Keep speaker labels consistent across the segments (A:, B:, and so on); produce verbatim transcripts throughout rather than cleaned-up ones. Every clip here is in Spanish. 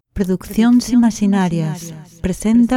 A: Produccións Imaginarias presenta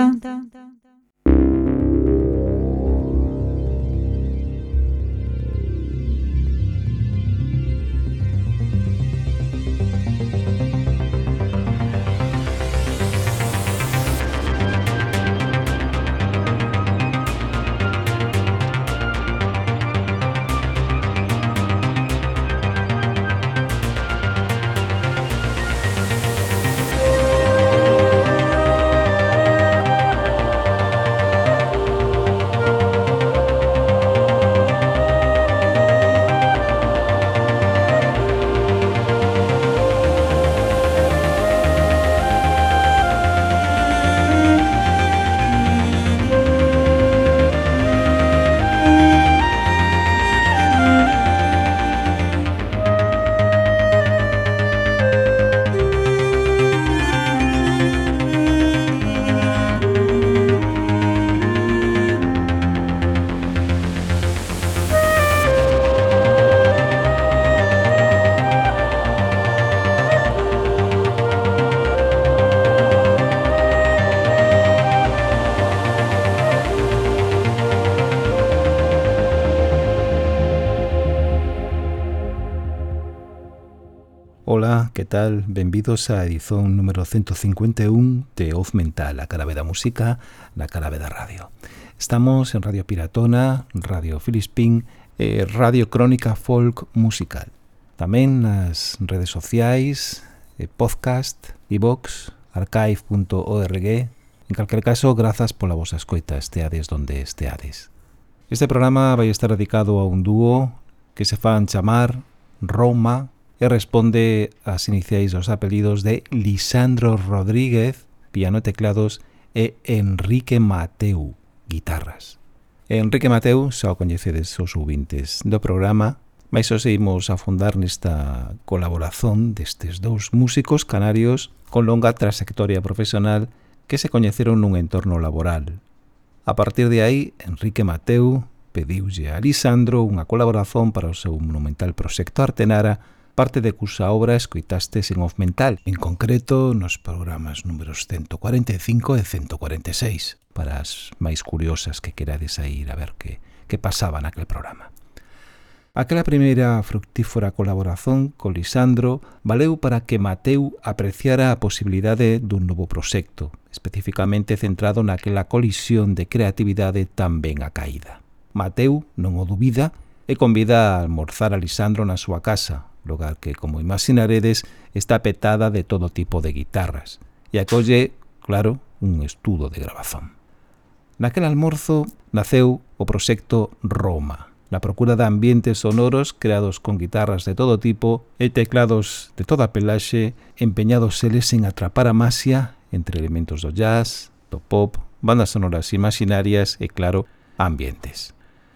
B: Ola, que tal? Benvidos á edición número ciento cincuenta e un de Off Mental, a cara B da música na cara B da radio. Estamos en Radio Piratona, Radio Filispín e Radio Crónica Folk Musical. Tamén nas redes sociais, e podcast, iVox, archive punto org. En calquer caso, grazas pola vosa escoita, esteades donde esteades. Este programa vai estar dedicado a un dúo que se fan chamar Roma e responde ás iniciais dos apelidos de Lisandro Rodríguez, piano e teclados, e Enrique Mateu, guitarras. Enrique Mateu xa o coñecedes os ouvintes do programa, mais os seguimos a fundar nesta colaboración destes dous músicos canarios con longa trayectoria profesional que se coñeceron nun entorno laboral. A partir de aí, Enrique Mateu pediulle a Lisandro unha colaboración para o seu monumental proxecto Artenara, parte de cusa obra escoitastes en Off Mental, en concreto nos programas números ciento cuarenta e cinco e ciento cuarenta e seis, para as máis curiosas que querades a ir a ver que, que pasaba naquel programa. Aquela primeira fructífera colaboración con Lisandro valeu para que Mateu apreciara a posibilidade dun novo proxecto, especificamente centrado naquela colisión de creatividade tan ben acaída. Mateu non o dubida e convida a almorzar a Lisandro na súa casa, lugar que, como imaginaredes, está petada de todo tipo de guitarras, e acolle, claro, un estudo de grabazón. Naquel almorzo naceu o proxecto Roma, na procura de ambientes sonoros creados con guitarras de todo tipo e teclados de toda pelaxe, empeñados eles en atrapar a maxia entre elementos do jazz, do pop, bandas sonoras imaginarias e, claro, ambientes.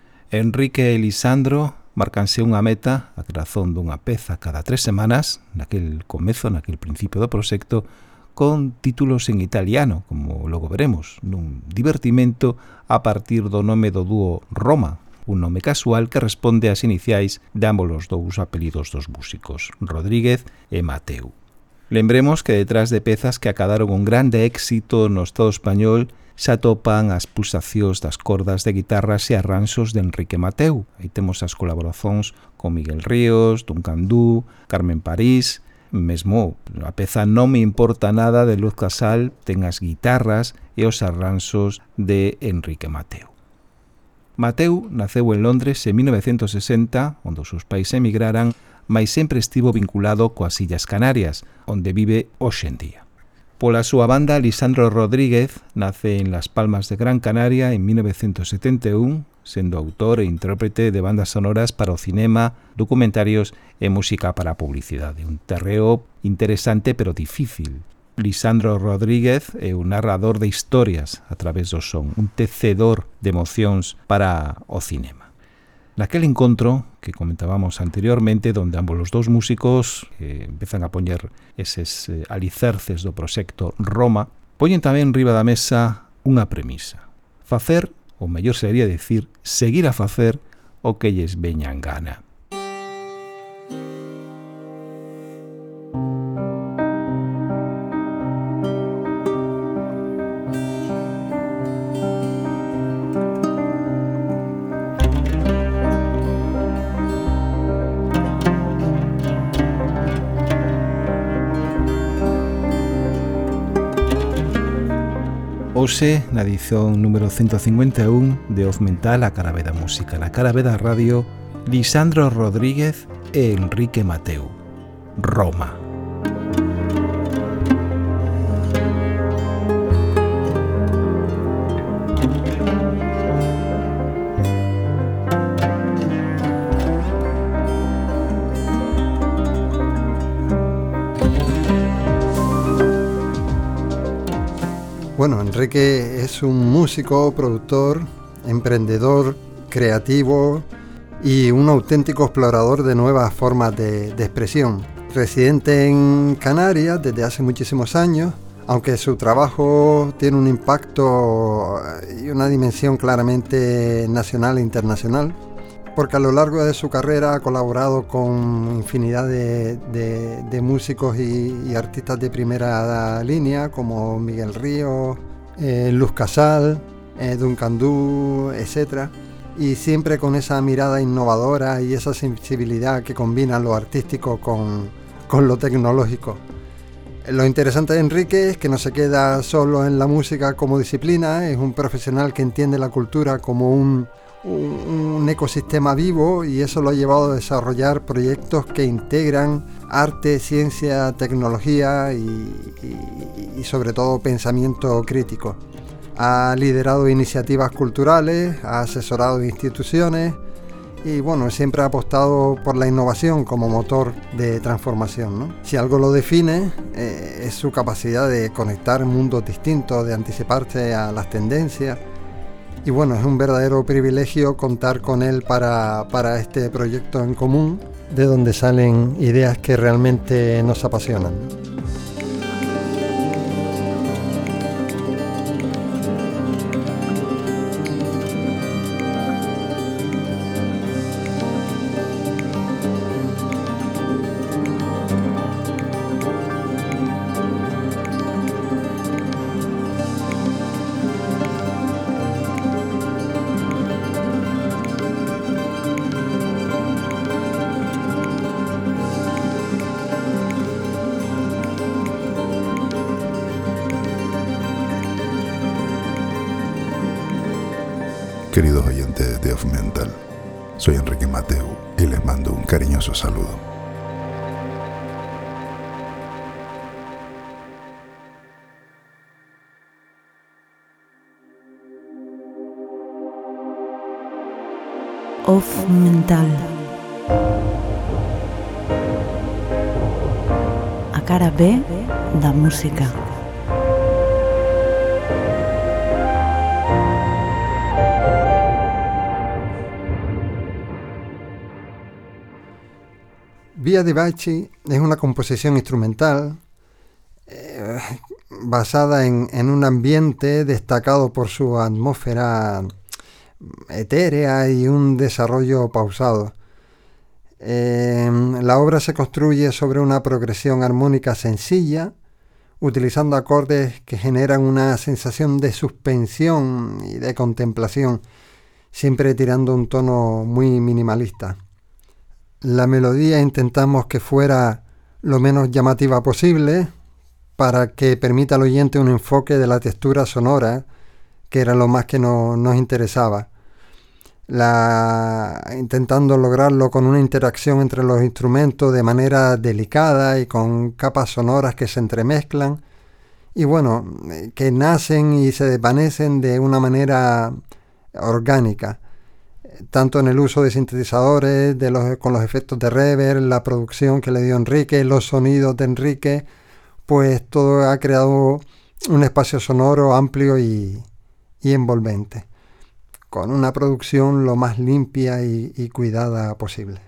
B: Enrique e Lisandro marcanse unha meta, a creación dunha peza cada tres semanas, naquel comezo, naquel principio do proxecto, con títulos en italiano, como logo veremos, nun divertimento a partir do nome do dúo Roma, un nome casual que responde ás iniciais de ambos os dous apelidos dos músicos, Rodríguez e Mateu. Lembremos que detrás de pezas que acadaron un grande éxito no Estado español xa topan as pulsacións das cordas de guitarras e arranxos de Enrique Mateu. Aí temos as colaboracións con Miguel Ríos, Duncan Du, Carmen París, mesmo a peza Non me importa nada de Luz Casal ten as guitarras e os arranxos de Enrique Mateu. Mateu naceu en Londres en mil novecientos sesenta, onde os seus pais emigraran, mas sempre estivo vinculado coas Illas Canarias, onde vive hoxe en día. Pola súa banda, Lisandro Rodríguez nace en Las Palmas de Gran Canaria en mil novecientos setenta e un, sendo autor e intérprete de bandas sonoras para o cinema, documentarios e música para a publicidade. Un terreo interesante pero difícil. Lisandro Rodríguez é un narrador de historias a través do son, un tecedor de emocións para o cinema. Naquel encontro que comentábamos anteriormente, donde ambos os dous músicos eh, empezan a poñer eses eh, alicerces do proxecto Roma, poñen tamén riba da mesa unha premisa. Facer, ou mellor sería decir, seguir a facer o que lles veña en gana. Hoxe, na edición número ciento cincuenta e un de Oz Mental, a cara B da música na cara B da radio, Lisandro Rodríguez e Enrique Mateu. Roma.
C: Bueno, Enrique es un músico, productor, emprendedor, creativo y un auténtico explorador de nuevas formas de, de expresión. Residente en Canarias desde hace muchísimos años, aunque su trabajo tiene un impacto y una dimensión claramente nacional e internacional, porque a lo largo de su carrera ha colaborado con infinidad de, de, de músicos y, y artistas de primera línea, como Miguel Ríos, eh, Luz Casal, eh, Duncan Du, etcétera, y siempre con esa mirada innovadora y esa sensibilidad que combina lo artístico con, con lo tecnológico. Lo interesante de Enrique es que no se queda solo en la música como disciplina, es un profesional que entiende la cultura como un un ecosistema vivo, y eso lo ha llevado a desarrollar proyectos que integran arte, ciencia, tecnología y, y, y sobre todo pensamiento crítico. Ha liderado iniciativas culturales, ha asesorado instituciones y bueno, siempre ha apostado por la innovación como motor de transformación, ¿no? Si algo lo define, eh, es su capacidad de conectar mundos distintos, de anticiparse a las tendencias. Y bueno, es un verdadero privilegio contar con él para, para este proyecto en común, de donde salen ideas que realmente nos apasionan.
D: Queridos oyentes de Oz Mental, soy Enrique Mateu y les mando un cariñoso saludo.
A: Oz Mental, a cara B da música.
C: Via di Bacci es una composición instrumental eh, basada en, en un ambiente destacado por su atmósfera etérea y un desarrollo pausado. Eh, la obra se construye sobre una progresión armónica sencilla, utilizando acordes que generan una sensación de suspensión y de contemplación, siempre tirando un tono muy minimalista. La melodía intentamos que fuera lo menos llamativa posible para que permita al oyente un enfoque de la textura sonora, que era lo más que no, nos interesaba. La, intentando lograrlo con una interacción entre los instrumentos de manera delicada y con capas sonoras que se entremezclan y bueno, que nacen y se desvanecen de una manera orgánica, tanto en el uso de sintetizadores, de los, con los efectos de reverb, la producción que le dio Enrique, los sonidos de Enrique, pues todo ha creado un espacio sonoro amplio y, y envolvente, con una producción lo más limpia y, y cuidada posible.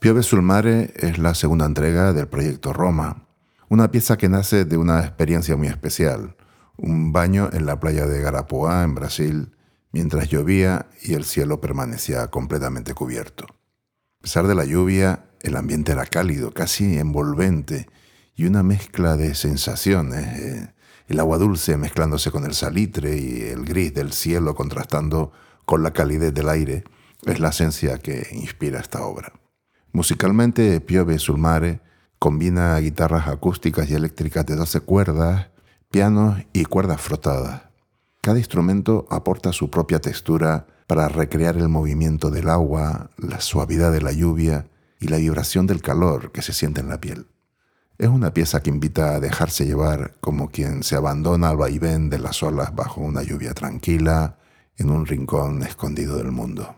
D: Piove sul mare es la segunda entrega del proyecto Roma, una pieza que nace de una experiencia muy especial, un baño en la playa de Garapuá, en Brasil, mientras llovía y el cielo permanecía completamente cubierto. A pesar de la lluvia, el ambiente era cálido, casi envolvente, y una mezcla de sensaciones, eh, el agua dulce mezclándose con el salitre y el gris del cielo contrastando con la calidez del aire, es la esencia que inspira esta obra. Musicalmente, Piove sul mare combina guitarras acústicas y eléctricas de doce cuerdas, pianos y cuerdas frotadas. Cada instrumento aporta su propia textura para recrear el movimiento del agua, la suavidad de la lluvia y la vibración del calor que se siente en la piel. Es una pieza que invita a dejarse llevar como quien se abandona al vaivén de las olas bajo una lluvia tranquila en un rincón escondido del mundo.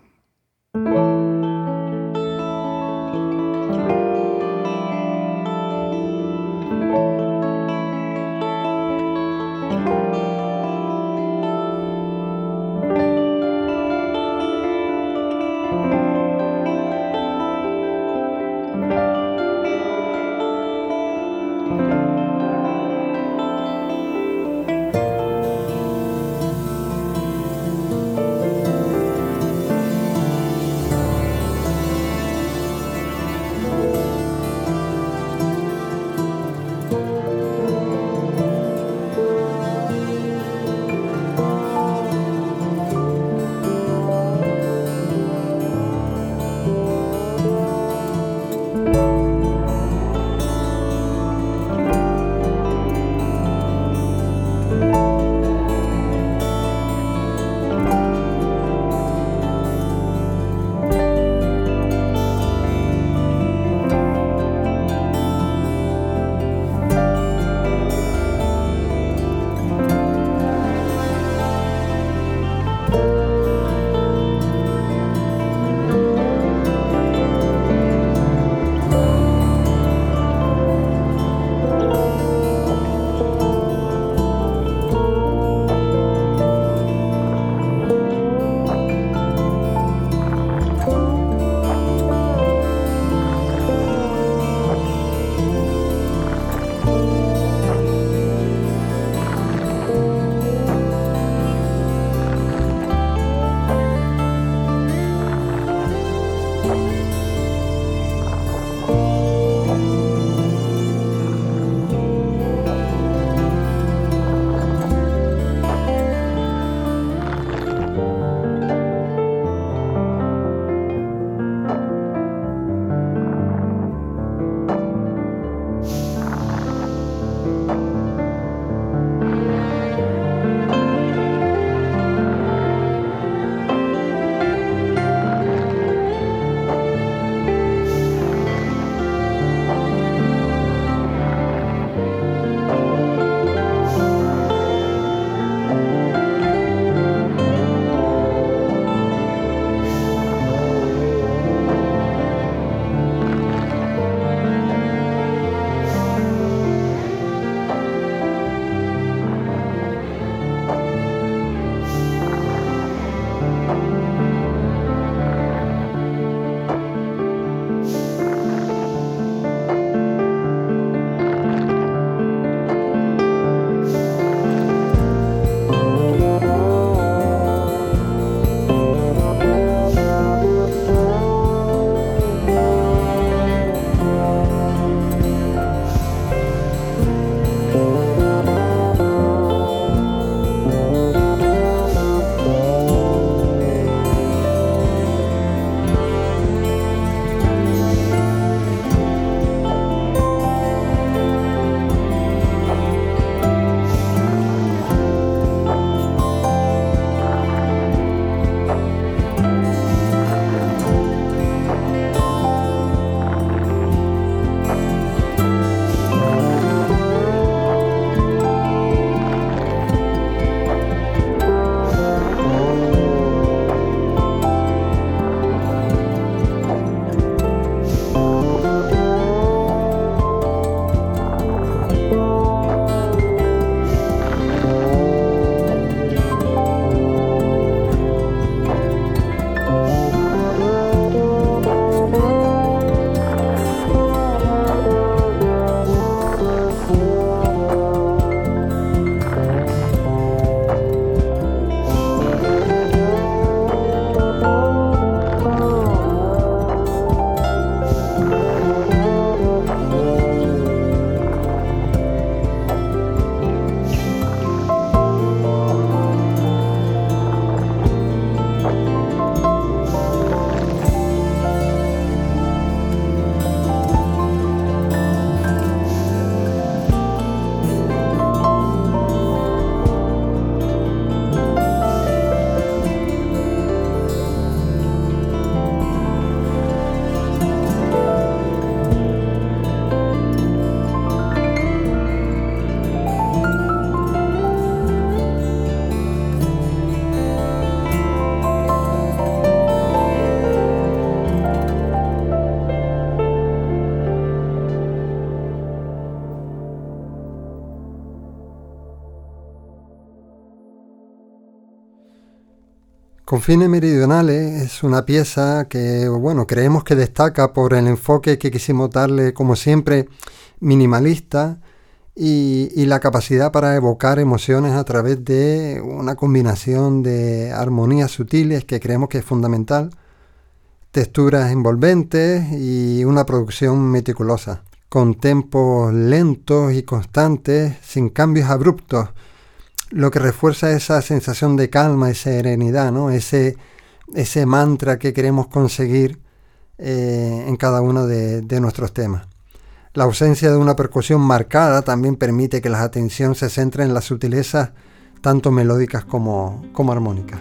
C: Confines Meridionales es una pieza que, bueno, creemos que destaca por el enfoque que quisimos darle, como siempre, minimalista y, y la capacidad para evocar emociones a través de una combinación de armonías sutiles que creemos que es fundamental, texturas envolventes y una producción meticulosa, con tempos lentos y constantes, sin cambios abruptos, lo que refuerza esa sensación de calma y serenidad, ¿no? Ese, ese mantra que queremos conseguir eh, en cada uno de, de nuestros temas. La ausencia de una percusión marcada también permite que la atención se centre en las sutilezas tanto melódicas como, como armónicas.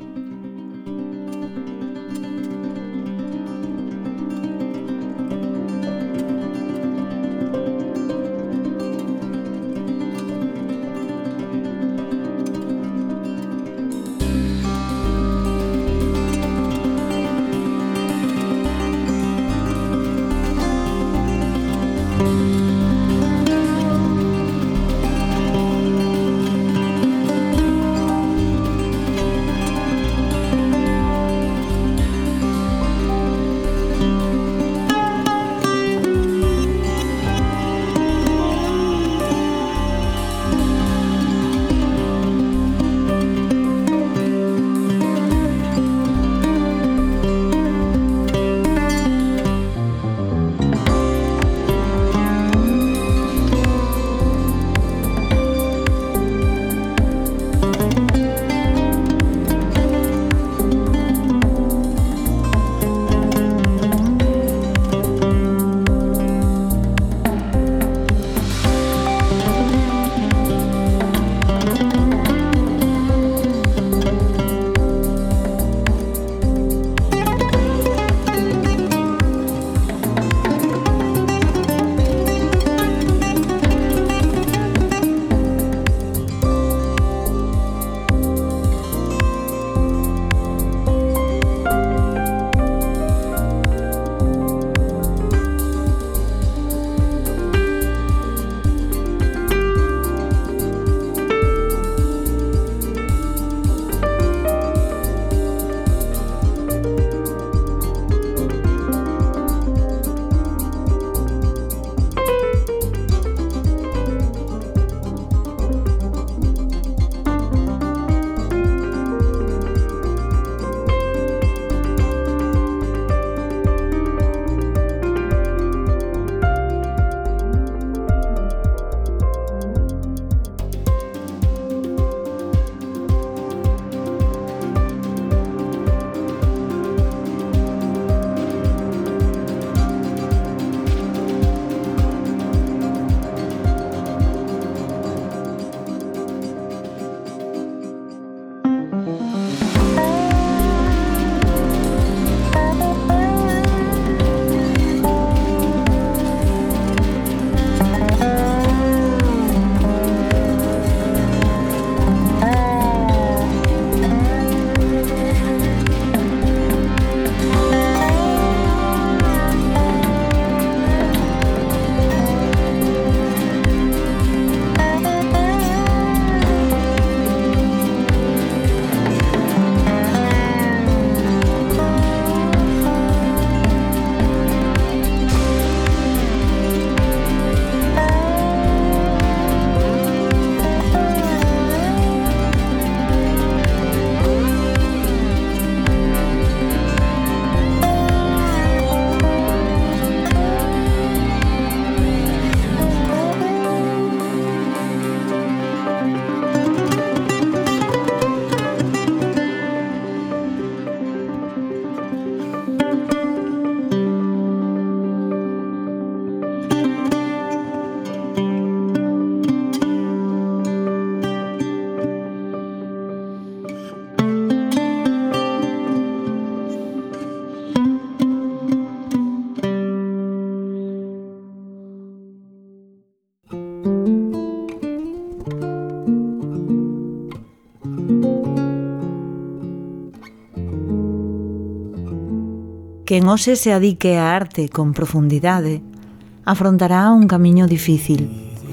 A: Quen ose se adique á arte con profundidade afrontará un camiño difícil,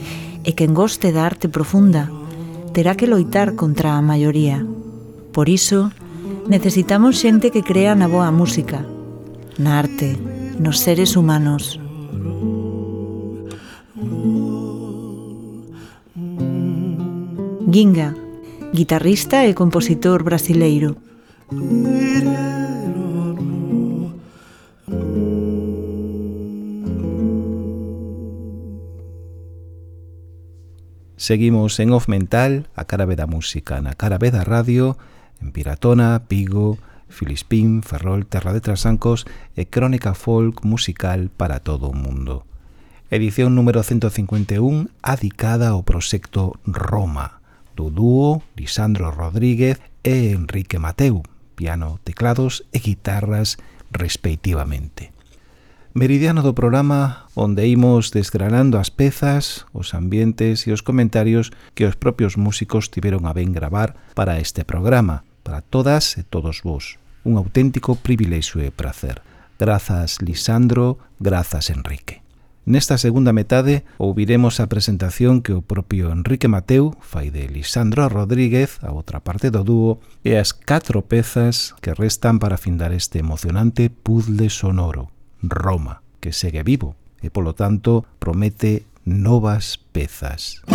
A: e quen goste da arte profunda terá que loitar contra a maioría. Por iso, Necesitamos xente que crea na boa música, na arte, nos seres humanos. Ginga, guitarrista e compositor brasileiro.
B: Seguimos en Off Mental, a cara B da música, na cara B da radio, en Piratona, Vigo, Filispín, Ferrol, Terra de Trasancos e crónica folk musical para todo o mundo. Edición número ciento cincuenta e un, adicada ao proxecto Roma, do dúo Lisandro Rodríguez e Enrique Mateu, piano, teclados e guitarras respectivamente. Meridiano do programa onde imos desgranando as pezas, os ambientes e os comentarios que os propios músicos tiveron a ben gravar para este programa, para todas e todos vos. Un auténtico privilexio e prazer. Grazas Lisandro, grazas Enrique. Nesta segunda metade ouviremos a presentación que o propio Enrique Mateu fai de Lisandro Rodríguez, a outra parte do dúo, e as catro pezas que restan para findar este emocionante puzzle sonoro, Roma, que segue vivo e, polo tanto, promete novas pezas.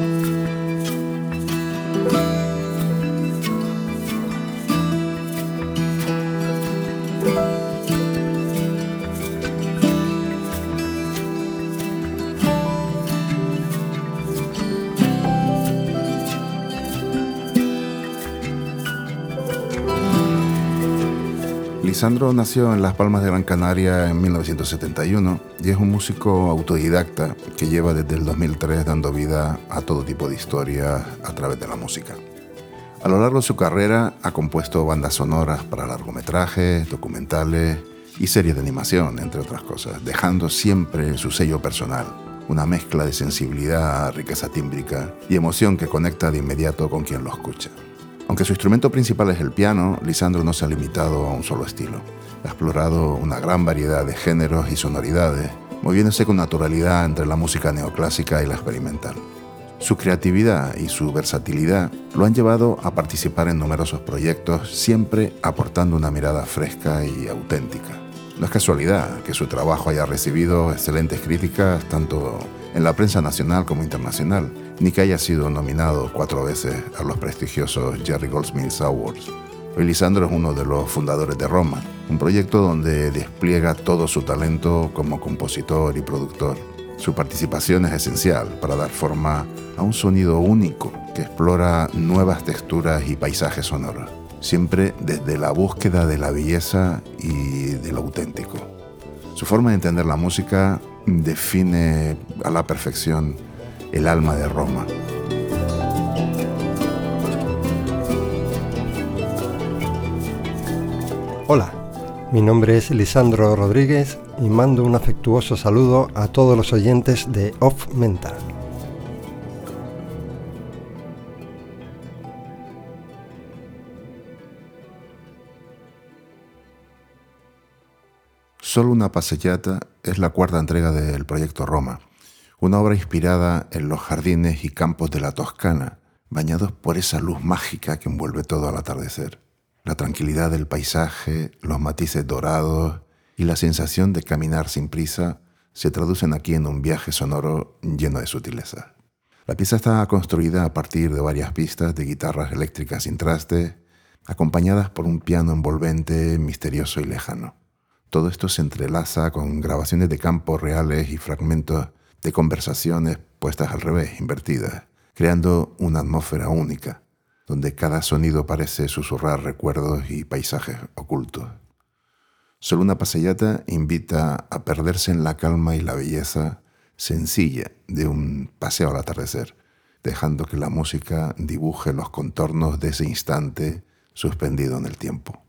D: Lisandro nació en Las Palmas de Gran Canaria en mil novecientos setenta y uno y es un músico autodidacta que lleva desde el dos mil tres dando vida a todo tipo de historias a través de la música. A lo largo de su carrera ha compuesto bandas sonoras para largometrajes, documentales y series de animación, entre otras cosas, dejando siempre su sello personal, una mezcla de sensibilidad, riqueza tímbrica y emoción que conecta de inmediato con quien lo escucha. Aunque su instrumento principal es el piano, Lisandro no se ha limitado a un solo estilo. Ha explorado una gran variedad de géneros y sonoridades, moviéndose con naturalidad entre la música neoclásica y la experimental. Su creatividad y su versatilidad lo han llevado a participar en numerosos proyectos, siempre aportando una mirada fresca y auténtica. No es casualidad que su trabajo haya recibido excelentes críticas tanto en la prensa nacional como internacional, ni que haya sido nominado cuatro veces a los prestigiosos Jerry Goldsmith Awards. Hoy Lisandro es uno de los fundadores de Roma, un proyecto donde despliega todo su talento como compositor y productor. Su participación es esencial para dar forma a un sonido único que explora nuevas texturas y paisajes sonoros, siempre desde la búsqueda de la belleza y de lo auténtico. Su forma de entender la música define a la perfección el alma de Roma.
C: Hola, mi nombre es Lisandro Rodríguez y mando un afectuoso saludo a todos los oyentes de Off Mental.
D: Solo una passeggiata es la cuarta entrega del proyecto Roma, una obra inspirada en los jardines y campos de la Toscana, bañados por esa luz mágica que envuelve todo al atardecer. La tranquilidad del paisaje, los matices dorados y la sensación de caminar sin prisa se traducen aquí en un viaje sonoro lleno de sutileza. La pieza está construida a partir de varias pistas de guitarras eléctricas sin traste, acompañadas por un piano envolvente, misterioso y lejano. Todo esto se entrelaza con grabaciones de campos reales y fragmentos de conversaciones puestas al revés, invertidas, creando una atmósfera única, donde cada sonido parece susurrar recuerdos y paisajes ocultos. Solo una passeggiata invita a perderse en la calma y la belleza sencilla de un paseo al atardecer, dejando que la música dibuje los contornos de ese instante suspendido en el tiempo.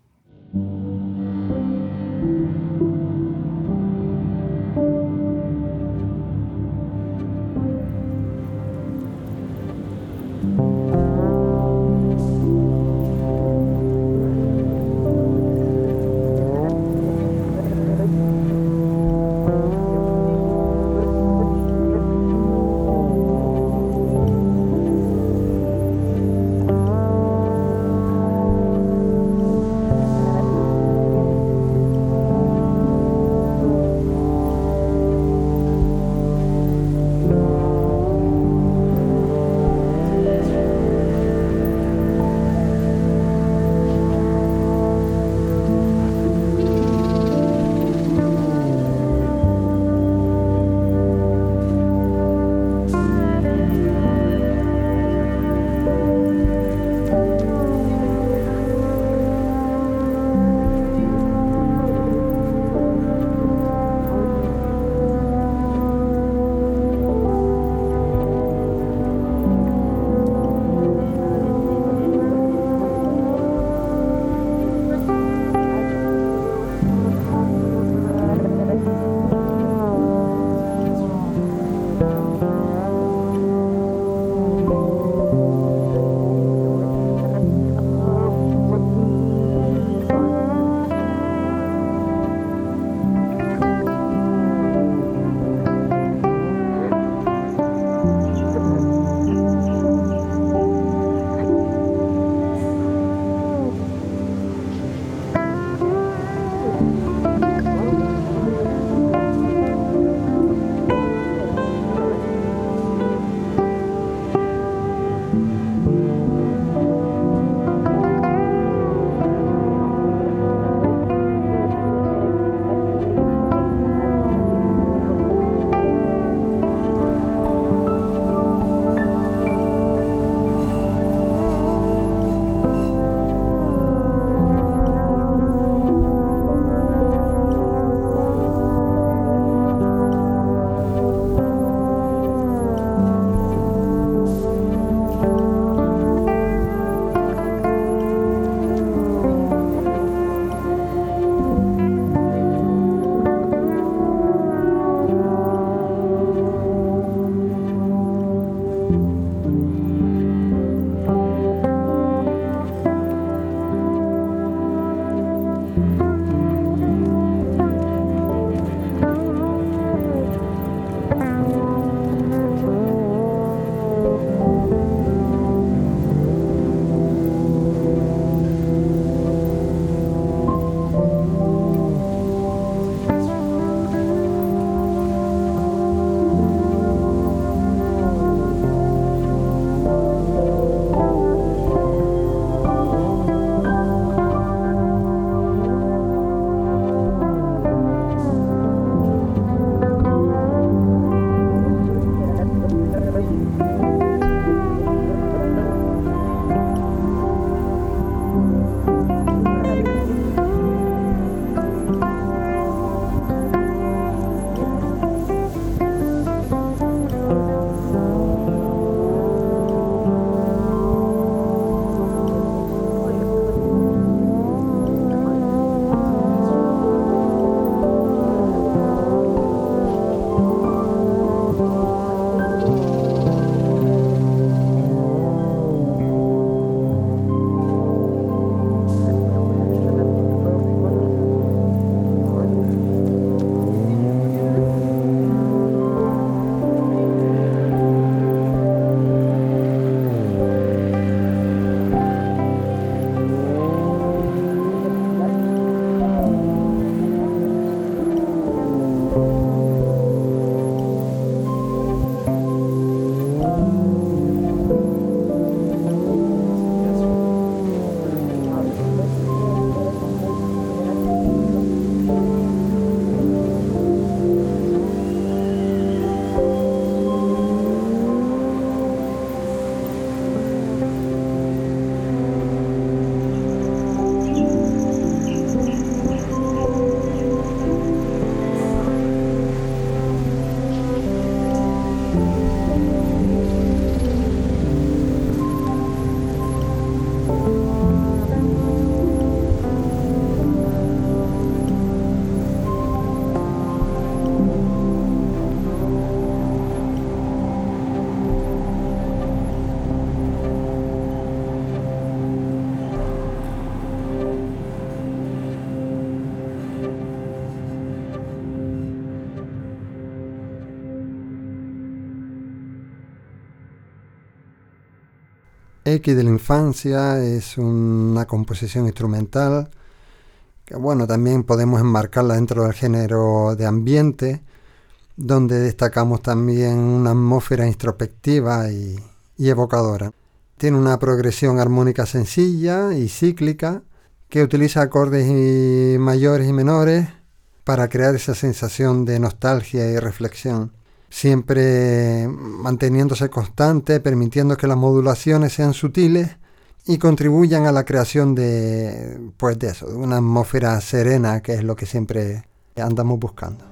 C: X de la infancia es una composición instrumental que, bueno, también podemos enmarcarla dentro del género de ambiente, donde destacamos también una atmósfera introspectiva y, y evocadora. Tiene una progresión armónica sencilla y cíclica que utiliza acordes y mayores y menores para crear esa sensación de nostalgia y reflexión, siempre manteniéndose constante, permitiendo que las modulaciones sean sutiles y contribuyan a la creación de, pues de eso, de una atmósfera serena, que es lo que siempre andamos buscando.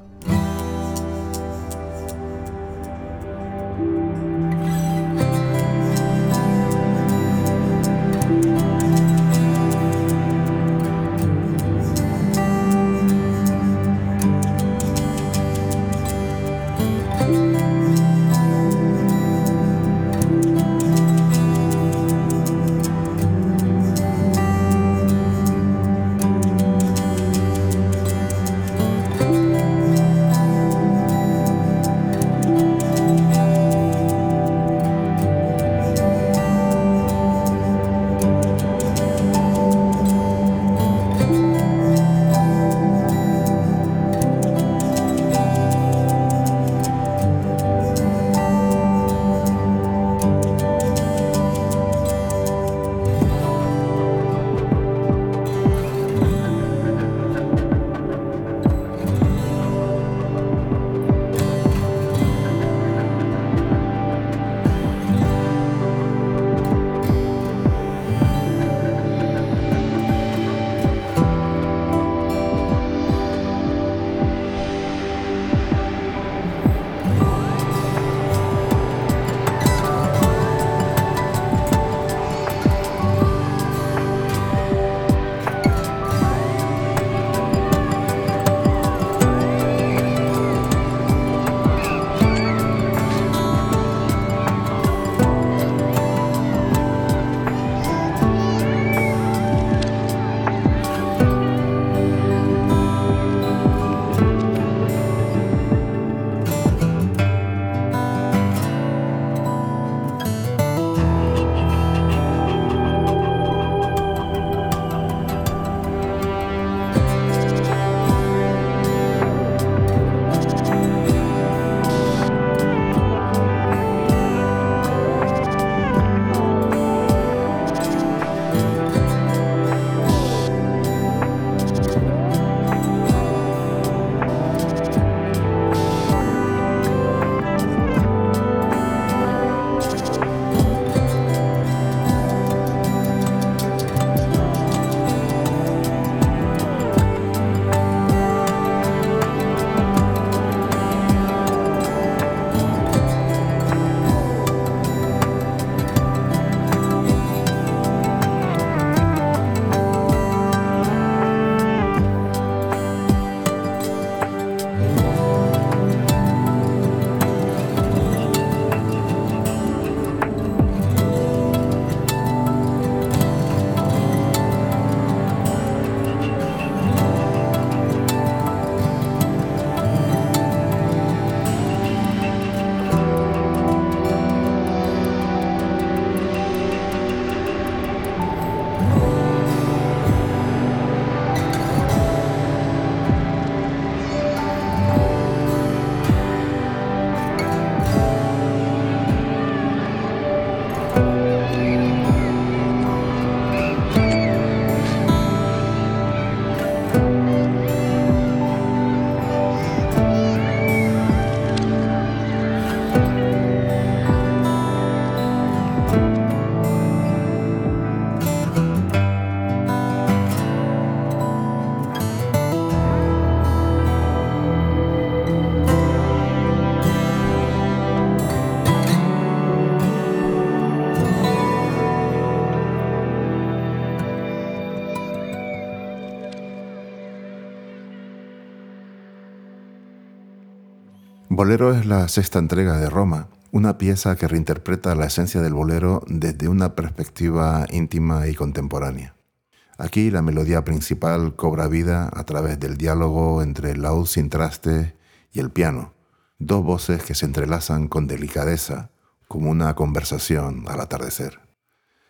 D: Bolero es la sexta entrega de Roma, una pieza que reinterpreta la esencia del bolero desde una perspectiva íntima y contemporánea. Aquí la melodía principal cobra vida a través del diálogo entre el laúd sin trastes y el piano, dos voces que se entrelazan con delicadeza, como una conversación al atardecer.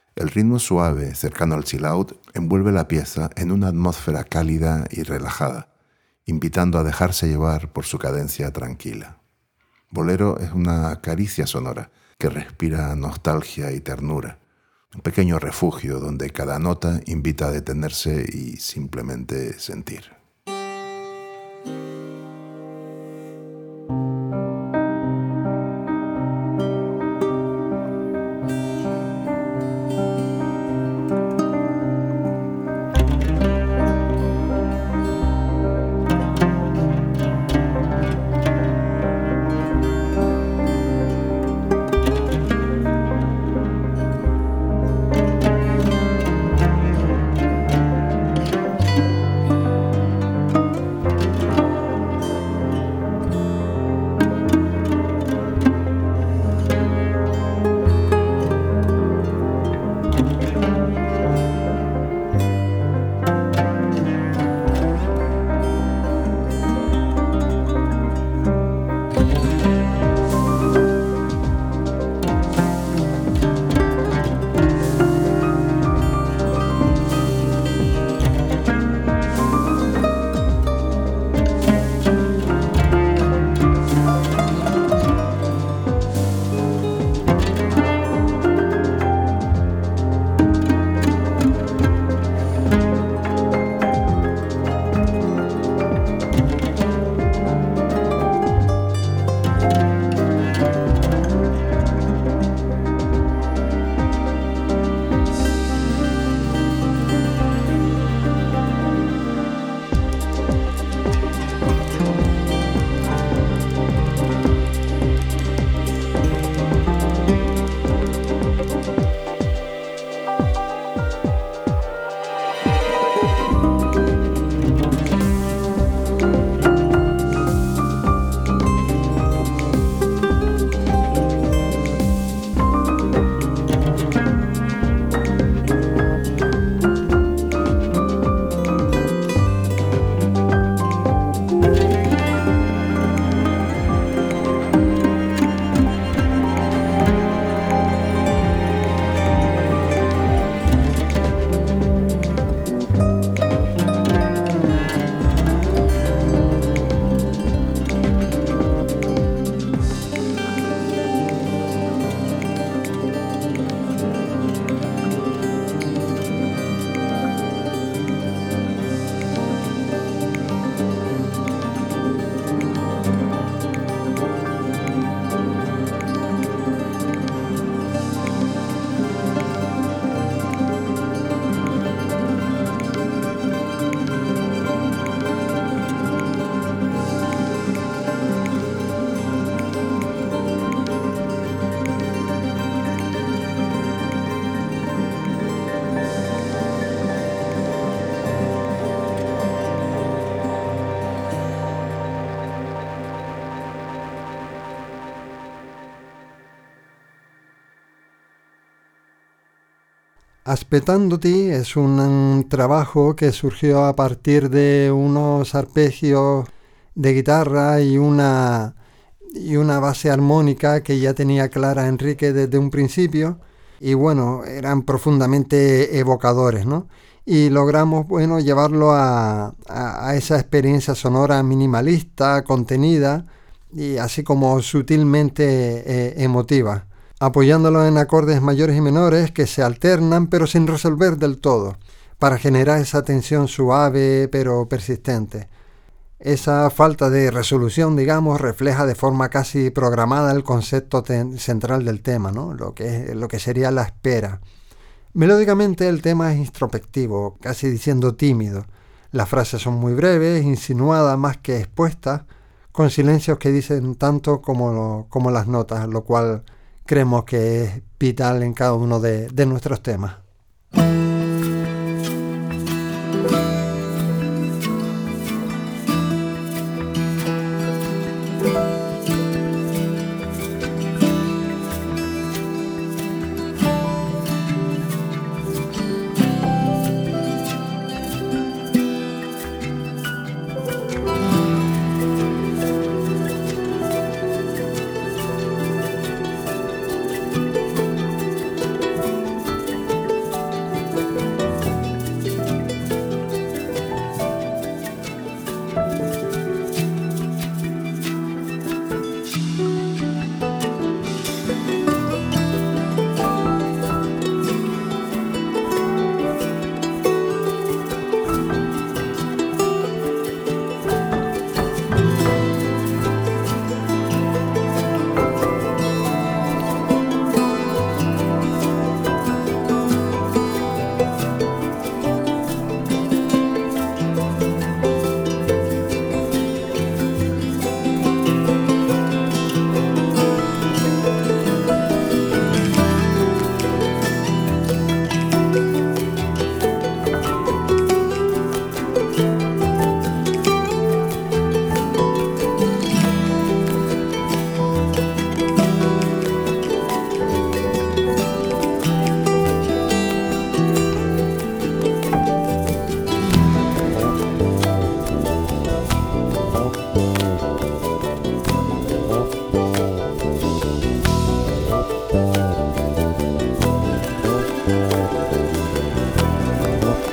D: El ritmo suave, cercano al chill out, envuelve la pieza en una atmósfera cálida y relajada, invitando a dejarse llevar por su cadencia tranquila. Bolero es una caricia sonora que respira nostalgia y ternura, un pequeño refugio donde cada nota invita a detenerse y simplemente sentir.
C: Aspettandoti es un, un trabajo que surgió a partir de unos arpegios de guitarra y una, y una base armónica que ya tenía clara Enrique desde un principio, y bueno, eran profundamente evocadores, ¿no? Y logramos, bueno, llevarlo a, a, a esa experiencia sonora minimalista, contenida y así como sutilmente eh, emotiva, apoyándolo en acordes mayores y menores que se alternan pero sin resolver del todo, para generar esa tensión suave pero persistente. Esa falta de resolución, digamos, refleja de forma casi programada el concepto ten- central del tema, ¿no? Lo que, lo que sería la espera. Melódicamente el tema es introspectivo, casi diciendo tímido. Las frases son muy breves, insinuadas más que expuestas, con silencios que dicen tanto como, lo, como las notas, lo cual creemos que es vital en cada uno de, de nuestros temas.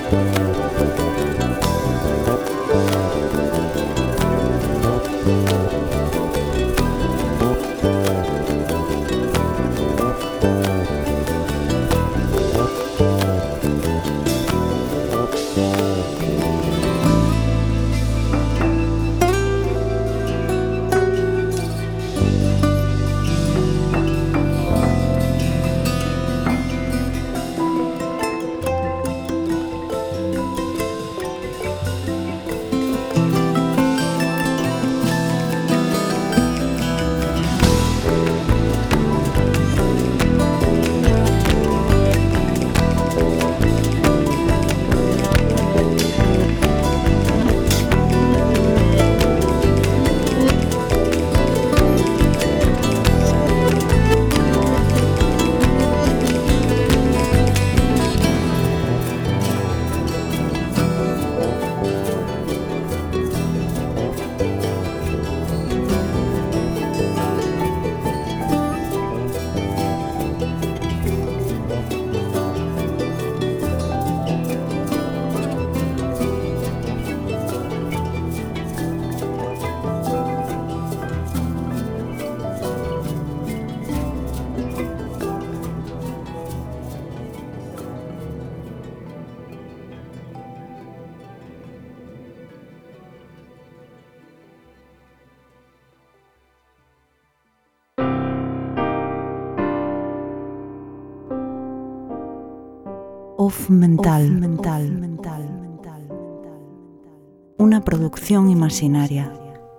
A: Off Mental. Mental. Mental. Una producción imaginaria.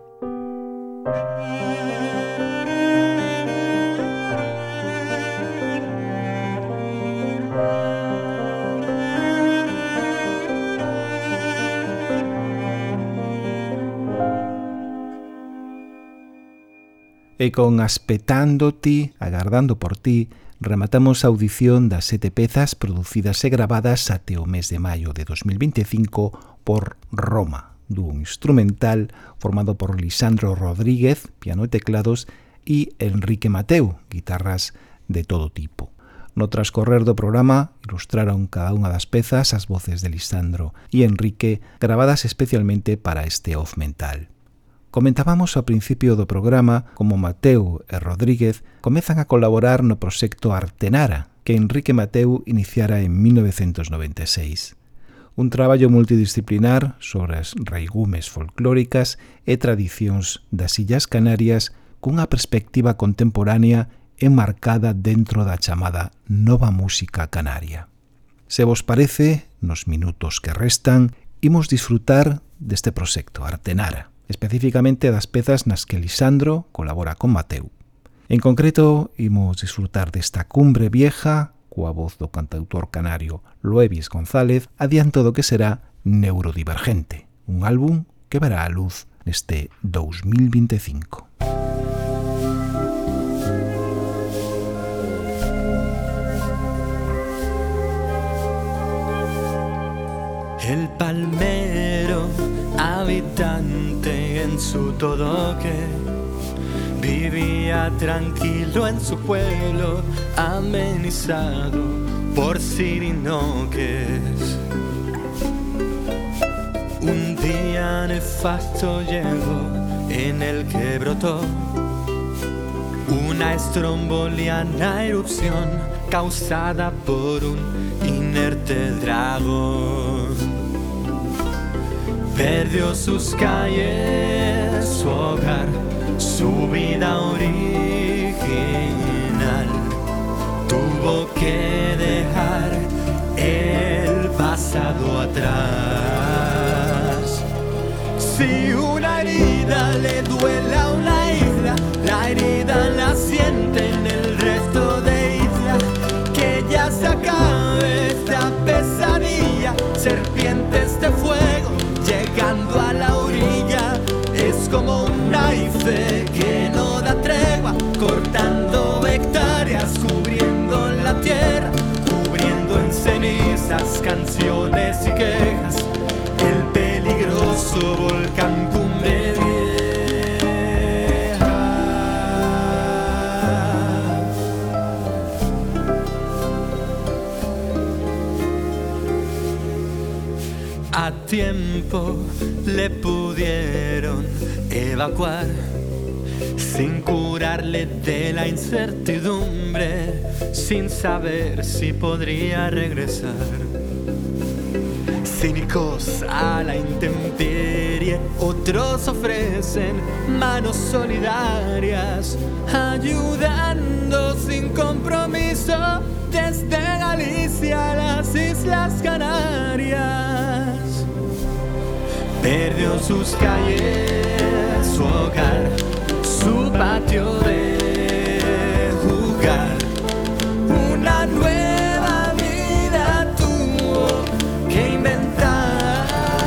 B: E con Aspetando ti, agardando por ti, rematamos a audición das sete pezas producidas e gravadas até o mes de maio de dos mil veinticinco por Roma, dúo instrumental formado por Lisandro Rodríguez, piano e teclados, e Enrique Mateu, guitarras de todo tipo. No transcorrer do programa ilustraron cada unha das pezas as voces de Lisandro e Enrique, gravadas especialmente para este Off Mental. Comentábamos ao principio do programa como Mateu e Rodríguez comezan a colaborar no proxecto Artenara, que Enrique Mateu iniciara en mil novecentos noventa e seis. Un traballo multidisciplinar sobre as raigumes folclóricas e tradicións das Illas Canarias cunha perspectiva contemporánea enmarcada dentro da chamada nova música canaria. Se vos parece, nos minutos que restan, imos disfrutar deste proxecto Artenara, especificamente das pezas nas que Lisandro colabora con Mateu. En concreto, imos disfrutar desta Cumbre Vieja, coa voz do cantautor canario Loevis González, adianto do que será Neurodivergente, un álbum que verá a luz neste dous mil vinte e cinco.
E: El palmero habitante en su todoque vivía tranquilo en su pueblo, amenizado por sirinoques. Un día nefasto llegó en el que brotó una estromboliana erupción causada por un inerte dragón. Perdió sus calles, su hogar, su vida original. Tuvo que dejar el pasado atrás. Si una herida le duele a una isla, la herida la siente en el resto de islas. Que ya se acabe esta pesadilla, serpientes de fuego llegando a la orilla. Es como un naife que no da tregua, cortando hectáreas, cubriendo la tierra, cubriendo en cenizas canciones y quejas. El peligroso volcán Cumbre Vieja. a tiempo le pudieron evacuar, sin curarle de la incertidumbre, sin saber si podría regresar. Cínicos a la intemperie, otros ofrecen manos solidarias, ayudando sin compromiso desde Galicia a las Islas Canarias. Perdió sus calles, su hogar, su patio de jugar. Una nueva vida tuvo que inventar.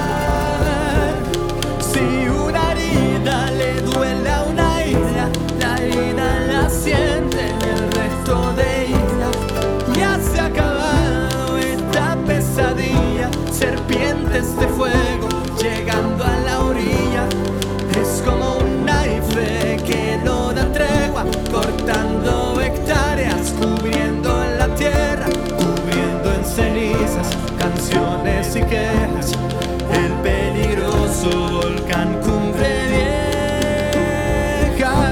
E: Si una herida le duele a una isla, la herida la siente en el resto de islas. Ya se ha acabado esta pesadilla, serpientes de fuego llegando a la orilla. Es como un naife que no da tregua, cortando hectáreas, cubriendo la tierra, cubriendo en cenizas canciones y quejas. El peligroso volcán Cumbre Vieja.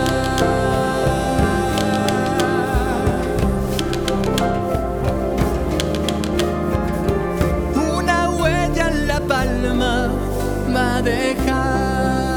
E: Una huella en la palma va a dejar.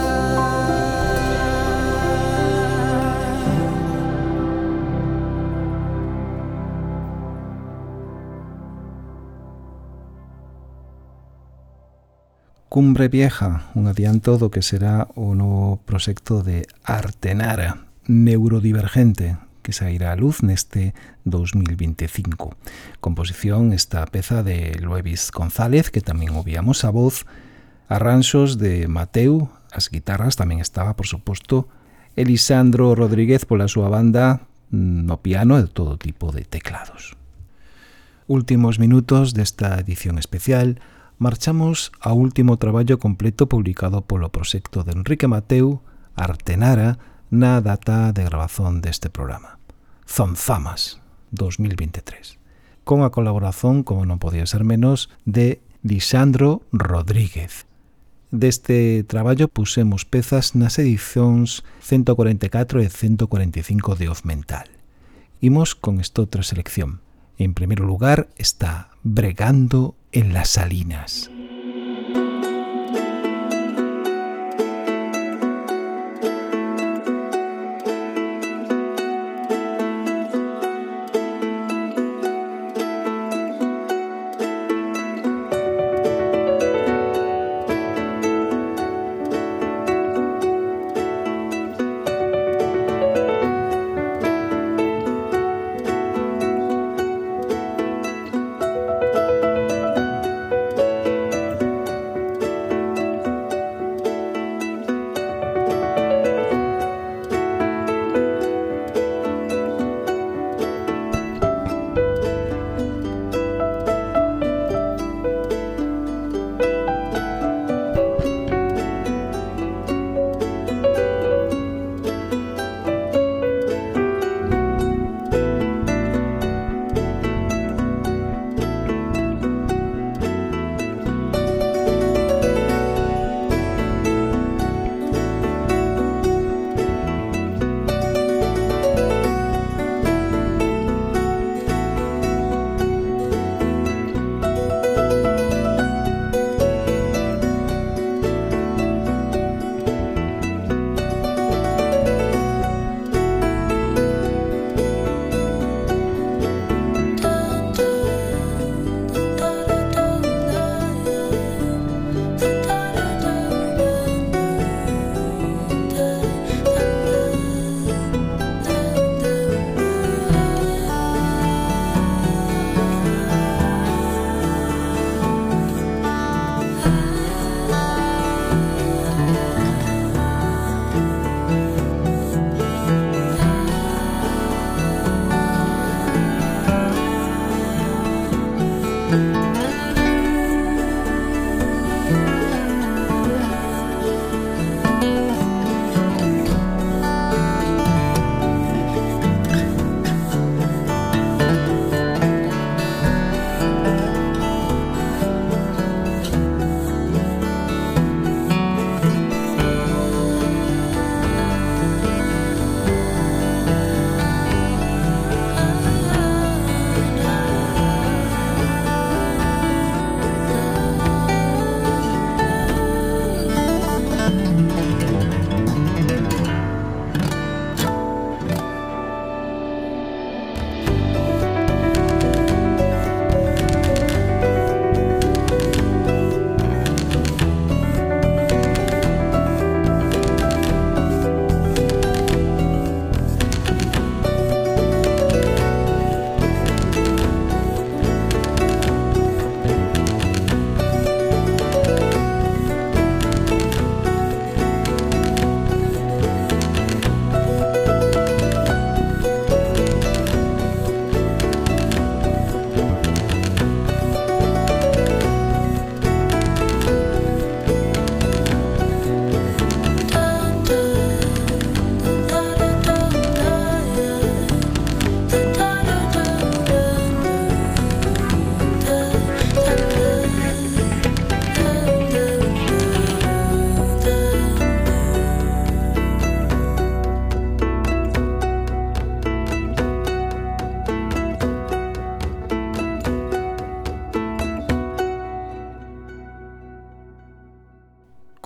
B: Cumbre Vieja, un adianto do que será o novo proxecto de Artenara, neurodivergente, que sairá a luz neste dos mil veinticinco. Composición esta peza de Luevis González, que tamén ouvíamos a voz, arranxos de Mateu, as guitarras tamén estaba, por suposto, Elisandro Rodríguez pola súa banda, no piano e todo tipo de teclados. Últimos minutos desta edición especial, marchamos ao último traballo completo publicado polo proxecto de Enrique Mateu, Artenara, na data de grabazón deste programa, Zonzamas, dos mil veintitrés, con a colaboración, como non podía ser menos, de Lisandro Rodríguez. Deste traballo pusemos pezas nas edicións ciento cuarenta e catro e ciento cuarenta e cinco de Oz Mental. Imos con esta outra selección. En primeiro lugar está Bregando en las Salinas.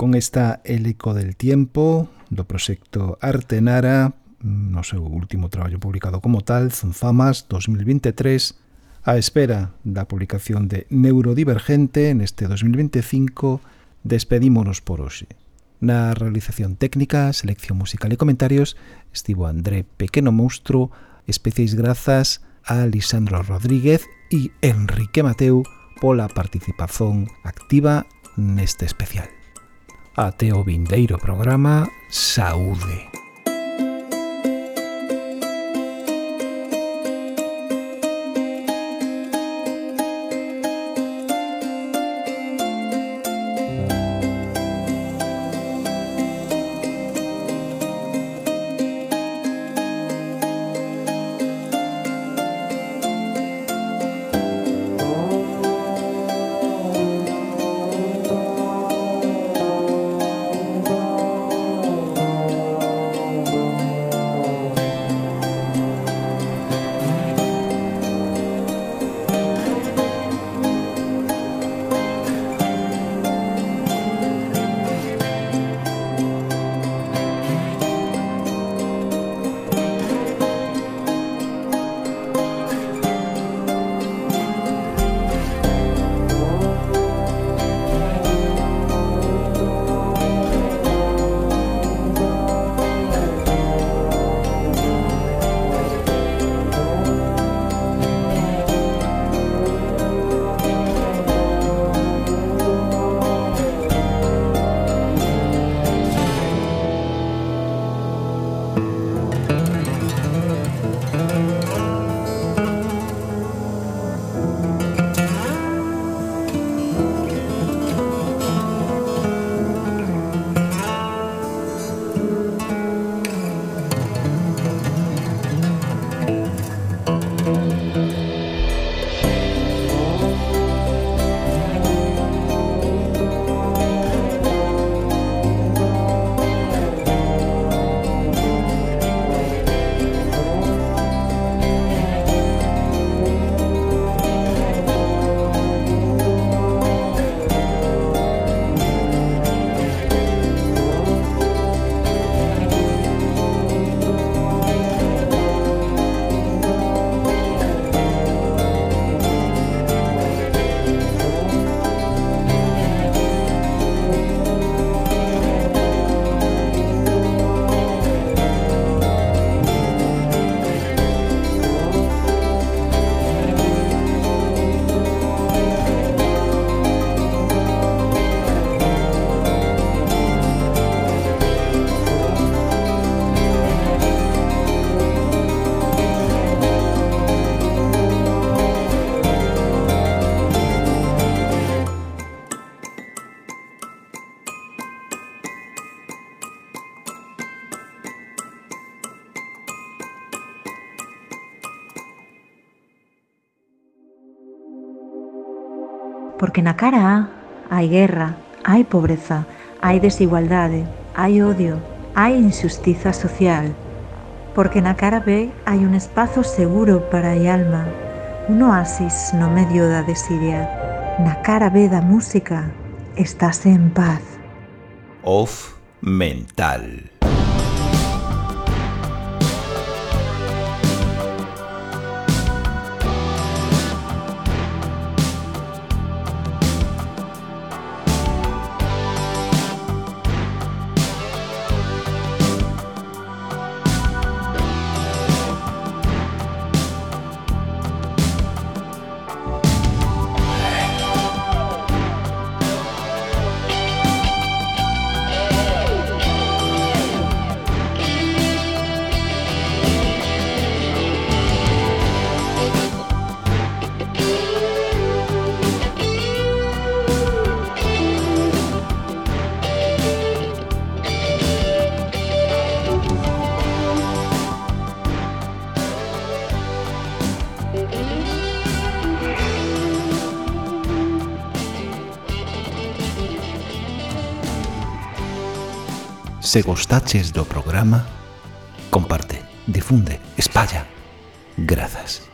B: con esta El eco del tiempo do proxecto Artenara, no seu último traballo publicado como tal, Zunfamas dos mil veintitrés, á espera da publicación de Neurodivergente neste dos mil veinticinco. Despedímonos por hoxe. Na realización técnica, selección musical e comentarios estivo André Pequeno Monstro. Especiais grazas a Lisandro Rodríguez e Enrique Mateu pola participación activa neste especial. Até o vindeiro programa. Saúde.
A: Porque na cara A hai guerra, hai pobreza, hai desigualdade, hai odio, hai injustiza social. Porque na cara B hai un espazo seguro para a alma, un oasis no medio da desidia. Na cara B da música estás en paz.
B: Off Mental. Se gostaches do programa, comparte, difunde, espalla. Grazas.